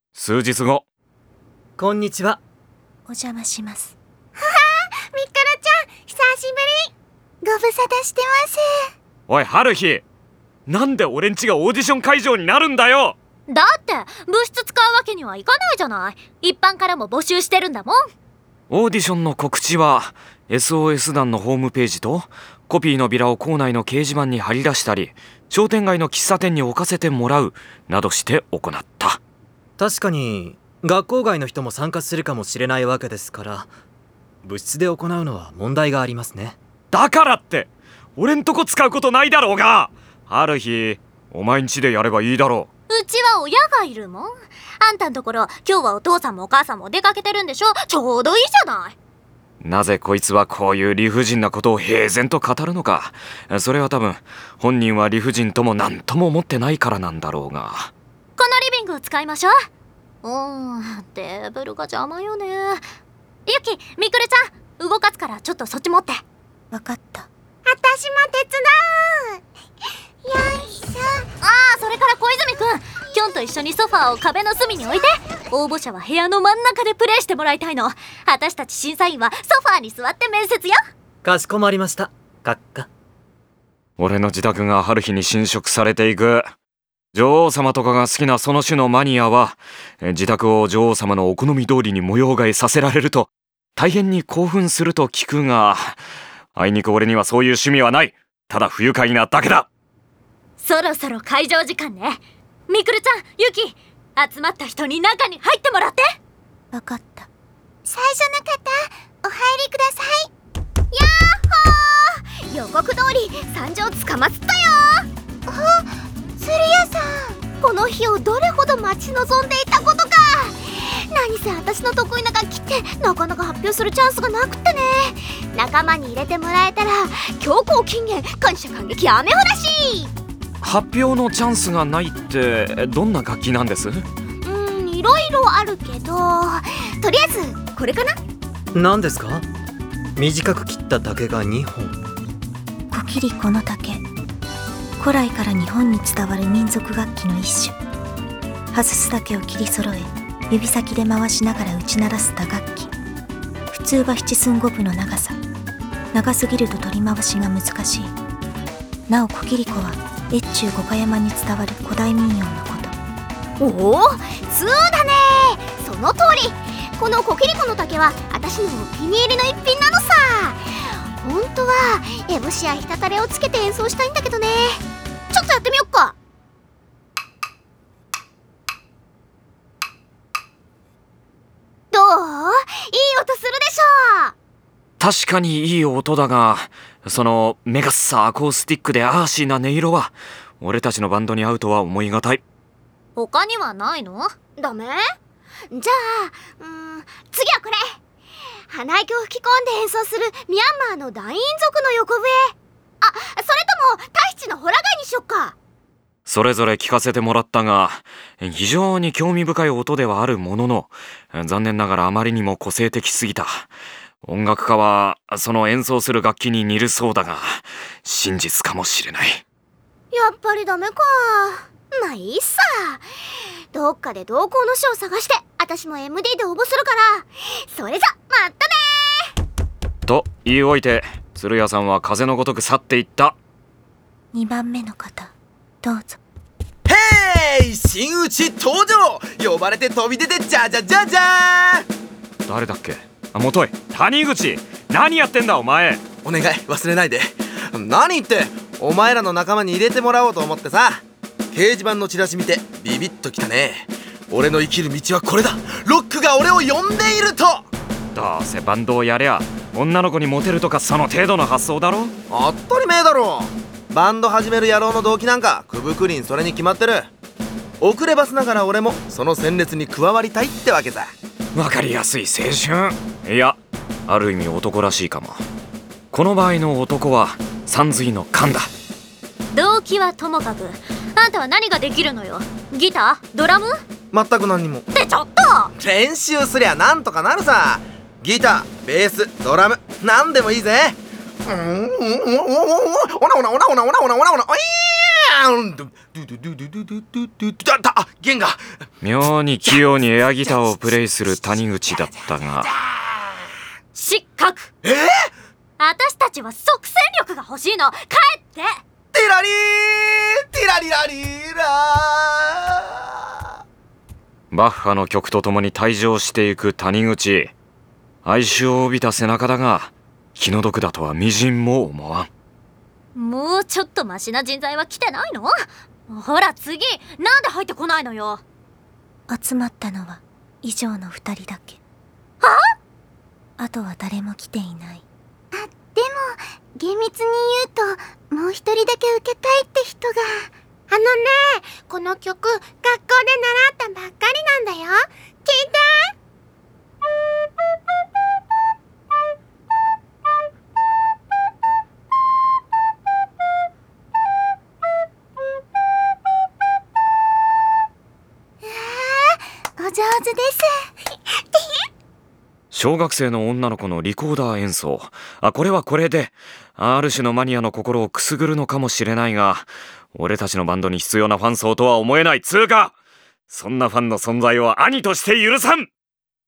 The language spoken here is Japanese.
数日後。 こんにちは。 お邪魔します。 はは、みくるちゃん、久しぶり。ご無沙汰してます。 おい春日、なんで俺んちがオーディション会場になるんだよ。 だって部室使うわけにはいかないじゃない。一般からも募集してるんだもん。 オーディションの告知は SOS 団のホームページとコピーのビラを校内の掲示板に貼り出したり、商店街の喫茶店に置かせてもらうなどして行った。 確かに学校外の人も参加するかもしれないわけですから、部室で行うのは問題がありますね。 だからって俺んとこ使うことないだろうが。春日、お前んちでやればいいだろうちは親がいるもん。あんたんところ今日はお父さんもお母さんも出かけてるんでしょ。ちょうどいいじゃない。 なぜこいつはこういう理不尽なことを平然と語るのか。それは多分本人は理不尽とも何とも思ってないからなんだろうが。 このリビングを使いましょう。テーブルが邪魔よね。ゆき、みくるちゃん動かすからちょっとそっち持って。 わかった。 私も手伝う。よいしょ。 それから小泉くん、きょんと一緒にソファーを壁の隅に置いて。応募者は部屋の真ん中でプレイしてもらいたいの。私たち審査員はソファーに座って面接よ。 かしこまりました、閣下。 俺の自宅が春日に侵食されていく。女王様とかが好きなその種のマニアは、自宅を女王様のお好み通りに模様替えさせられると大変に興奮すると聞くが、あいにく俺にはそういう趣味はない。ただ不愉快なだけだ。 そろそろ会場時間ね。みくるちゃん、ゆき、集まった人に中に入ってもらって。 わかった。 最初の方、お入りください。 やっほー、予告通り参上つかまつったよ。 あ、釣り屋さん。 この日をどれほど待ち望んでいたことか。何せ私の得意な楽器ってなかなか発表するチャンスがなくってね。仲間に入れてもらえたら強行金言、感謝感激雨降らし。 発表のチャンスがないってどんな楽器なんです？ いろいろあるけど、とりあえずこれかな。 何ですか？短く切った竹が2本。 コキリコの竹、古来から日本に伝わる民族楽器の一種。外す竹を切り揃え、指先で回しながら打ち鳴らす打楽器。普通は7寸5分の長さ。長すぎると取り回しが難しい。なおコキリコは越中五箇山に伝わる古代民謡のこと。 おお、そうだね。その通り。このコキリコの竹は私のお気に入りの一品なのさ。本当はエボシやひたたれをつけて演奏したいんだけどね。ちょっとやってみよっか。どう？いい音するでしょ。 確かにいい音だが、そのメガッサアコースティックでアーシーな音色は俺たちのバンドに合うとは思いがたい。 他にはないの？ダメ？じゃあ、次はこれ。鼻息を吹き込んで演奏するミャンマーの大民族の横笛。それともタヒチのホラガイにしよっか。 それぞれ聞かせてもらったが、非常に興味深い音ではあるものの、残念ながらあまりにも個性的すぎた。音楽家はその演奏する楽器に似るそうだが、真実かもしれない。 やっぱりダメか。まあいいさ。どっかで同行の書を探して私も MD で応募するから。それじゃまたねーと言い置いて、鶴屋さんは風のごとく去っていった。 2番目の方、どうぞ。 へーい、真打ち登場。呼ばれて飛び出てじゃじゃじゃじゃー。 誰だっけ？元井、谷口、何やってんだお前。 お願い忘れないで。何ってお前らの仲間に入れてもらおうと思ってさ。掲示板のチラシ見てビビッときたね。俺の生きる道はこれだ。ロックが俺を呼んでいると。 どうせバンドをやりゃ女の子にモテるとかその程度の発想だろ。 当たり前だろ。バンド始める野郎の動機なんかくぶくりんそれに決まってる。遅ればせながら俺もその戦列に加わりたいってわけさ。 わかりやすい青春。いや、ある意味男らしいかも。この場合の男は山水の勘だ。 動機はともかく、あんたは何ができるのよ。ギター？ドラム？ 全く何にも。 ってちょっと練習すりゃなんとかなるさ。ギター、ベース、ドラム、なんでもいいぜ。おなおなおなおなおなおなおなおなおなおなおなおなおなンドゥドゥドゥドゥドゥドゥドゥドゥドゥあ、弦が妙に器用にエアギターをプレイする谷口だったが、 失格。私たちは即戦力が欲しいの。帰って。 ティラリーティラリラリーラー。 バッハの曲とともに退場していく谷口。哀愁を帯びた背中だが、気の毒だとはみじんも思わん。 もうちょっとマシな人材は来てないの？ほら次、なんで入ってこないのよ。 集まったのは以上の2人だけ。あとは誰も来ていない。 でも厳密に言うともう一人だけ受けたいって人が。この曲学校で習ったばっかりなんだよ。聞いて。お上手です。 小学生の女の子のリコーダー演奏。これはこれである種のマニアの心をくすぐるのかもしれないが、俺たちのバンドに必要なファン層とは思えない。つうかそんなファンの存在を兄として許さん。